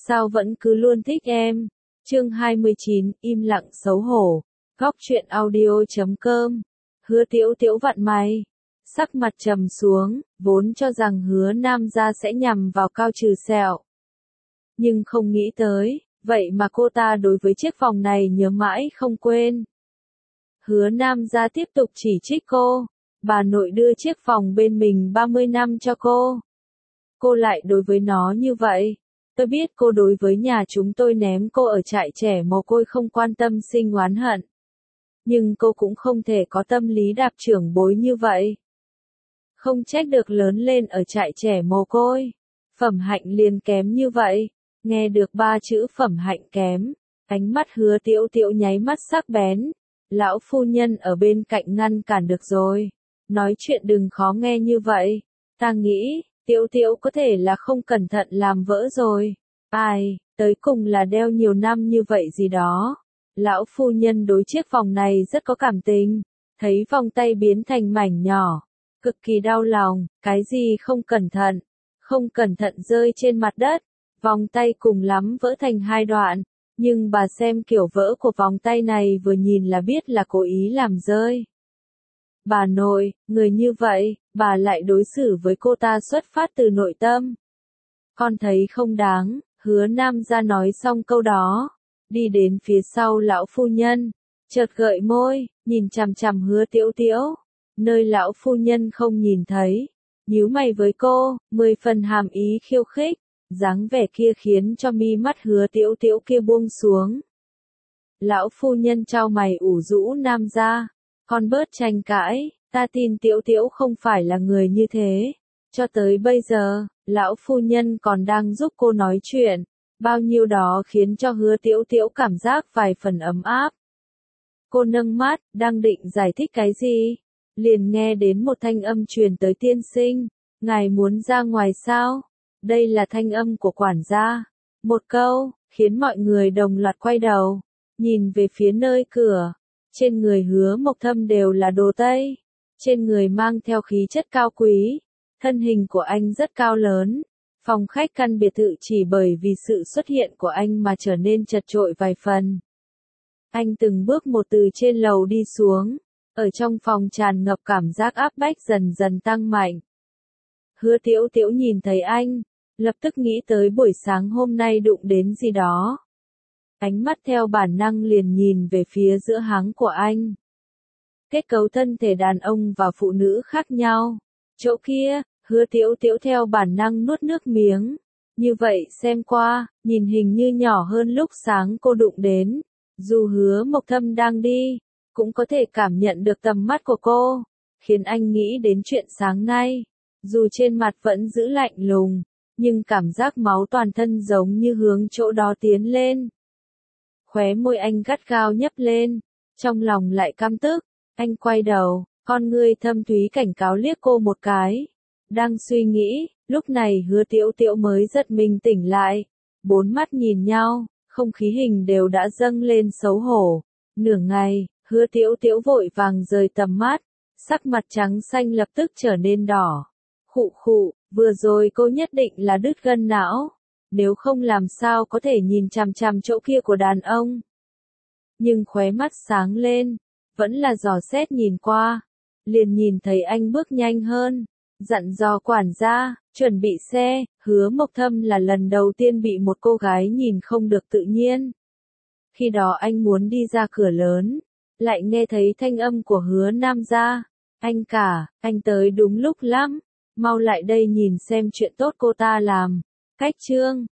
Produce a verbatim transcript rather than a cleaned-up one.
sao vẫn cứ luôn thích em. Chương hai mươi chín, im lặng xấu hổ. Góc truyện audio chấm com. Hứa Tiễu Tiễu vặn may, sắc mặt trầm xuống, vốn cho rằng Hứa Nam gia sẽ nhằm vào Cao Trừ Sẹo. Nhưng không nghĩ tới, vậy mà cô ta đối với chiếc vòng này nhớ mãi không quên. Hứa Nam gia tiếp tục chỉ trích cô, bà nội đưa chiếc vòng bên mình ba mươi năm cho cô. Cô lại đối với nó như vậy. Tôi biết cô đối với nhà chúng tôi ném cô ở trại trẻ mồ côi không quan tâm sinh oán hận. Nhưng cô cũng không thể có tâm lý đạp trưởng bối như vậy. Không trách được lớn lên ở trại trẻ mồ côi. Phẩm hạnh liền kém như vậy. Nghe được ba chữ phẩm hạnh kém, ánh mắt Hứa Tiễu Tiễu nháy mắt sắc bén. Lão phu nhân ở bên cạnh ngăn cản được rồi. Nói chuyện đừng khó nghe như vậy. Ta nghĩ, Tiễu Tiễu có thể là không cẩn thận làm vỡ rồi. Ai, tới cùng là đeo nhiều năm như vậy gì đó. Lão phu nhân đối chiếc vòng này rất có cảm tình. Thấy vòng tay biến thành mảnh nhỏ. Cực kỳ đau lòng, cái gì không cẩn thận. Không cẩn thận rơi trên mặt đất. Vòng tay cùng lắm vỡ thành hai đoạn. Nhưng bà xem kiểu vỡ của vòng tay này vừa nhìn là biết là cố ý làm rơi. Bà nội, người như vậy, bà lại đối xử với cô ta xuất phát từ nội tâm. Con thấy không đáng, Hứa Nam gia nói xong câu đó. Đi đến phía sau lão phu nhân, chợt gợi môi, nhìn chằm chằm Hứa Tiễu Tiễu. Nơi lão phu nhân không nhìn thấy, nhíu mày với cô, mười phần hàm ý khiêu khích. Dáng vẻ kia khiến cho mi mắt Hứa Tiễu Tiễu kia buông xuống. Lão phu nhân trao mày ủ rũ Nam gia, con bớt tranh cãi, ta tin Tiễu Tiễu không phải là người như thế. Cho tới bây giờ, lão phu nhân còn đang giúp cô nói chuyện, bao nhiêu đó khiến cho Hứa Tiễu Tiễu cảm giác vài phần ấm áp. Cô nâng mắt, đang định giải thích cái gì, liền nghe đến một thanh âm truyền tới: tiên sinh, ngài muốn ra ngoài sao? Đây là thanh âm của quản gia. Một câu, khiến mọi người đồng loạt quay đầu, nhìn về phía nơi cửa. Trên người Hứa Mộc Thâm đều là đồ Tây. Trên người mang theo khí chất cao quý. Thân hình của anh rất cao lớn. Phòng khách căn biệt thự chỉ bởi vì sự xuất hiện của anh mà trở nên chật chội vài phần. Anh từng bước một từ trên lầu đi xuống. Ở trong phòng tràn ngập cảm giác áp bách dần dần tăng mạnh. Hứa Tiễu Tiễu nhìn thấy anh, lập tức nghĩ tới buổi sáng hôm nay đụng đến gì đó. Ánh mắt theo bản năng liền nhìn về phía giữa háng của anh. Kết cấu thân thể đàn ông và phụ nữ khác nhau. Chỗ kia, Hứa Tiễu Tiễu theo bản năng nuốt nước miếng. Như vậy xem qua, nhìn hình như nhỏ hơn lúc sáng cô đụng đến. Dù Hứa Mộc Thâm đang đi, cũng có thể cảm nhận được tầm mắt của cô, khiến anh nghĩ đến chuyện sáng nay. Dù trên mặt vẫn giữ lạnh lùng, nhưng cảm giác máu toàn thân giống như hướng chỗ đó tiến lên. Khóe môi anh gắt gao nhấp lên, trong lòng lại căm tức. Anh quay đầu, con ngươi thâm thúy cảnh cáo liếc cô một cái. Đang suy nghĩ, lúc này Hứa Tiễu Tiễu mới giật mình tỉnh lại. Bốn mắt nhìn nhau, không khí hình đều đã dâng lên xấu hổ. Nửa ngày, Hứa Tiễu Tiễu vội vàng rời tầm mắt, sắc mặt trắng xanh lập tức trở nên đỏ. Khụ khụ, vừa rồi cô nhất định là đứt gân não, nếu không làm sao có thể nhìn chằm chằm chỗ kia của đàn ông. Nhưng khóe mắt sáng lên, vẫn là dò xét nhìn qua, liền nhìn thấy anh bước nhanh hơn, dặn dò quản gia, chuẩn bị xe. Hứa Mộc Thâm là lần đầu tiên bị một cô gái nhìn không được tự nhiên. Khi đó anh muốn đi ra cửa lớn, lại nghe thấy thanh âm của Hứa Nam gia. Anh cả, anh tới đúng lúc lắm. Mau lại đây nhìn xem chuyện tốt cô ta làm. Cách chương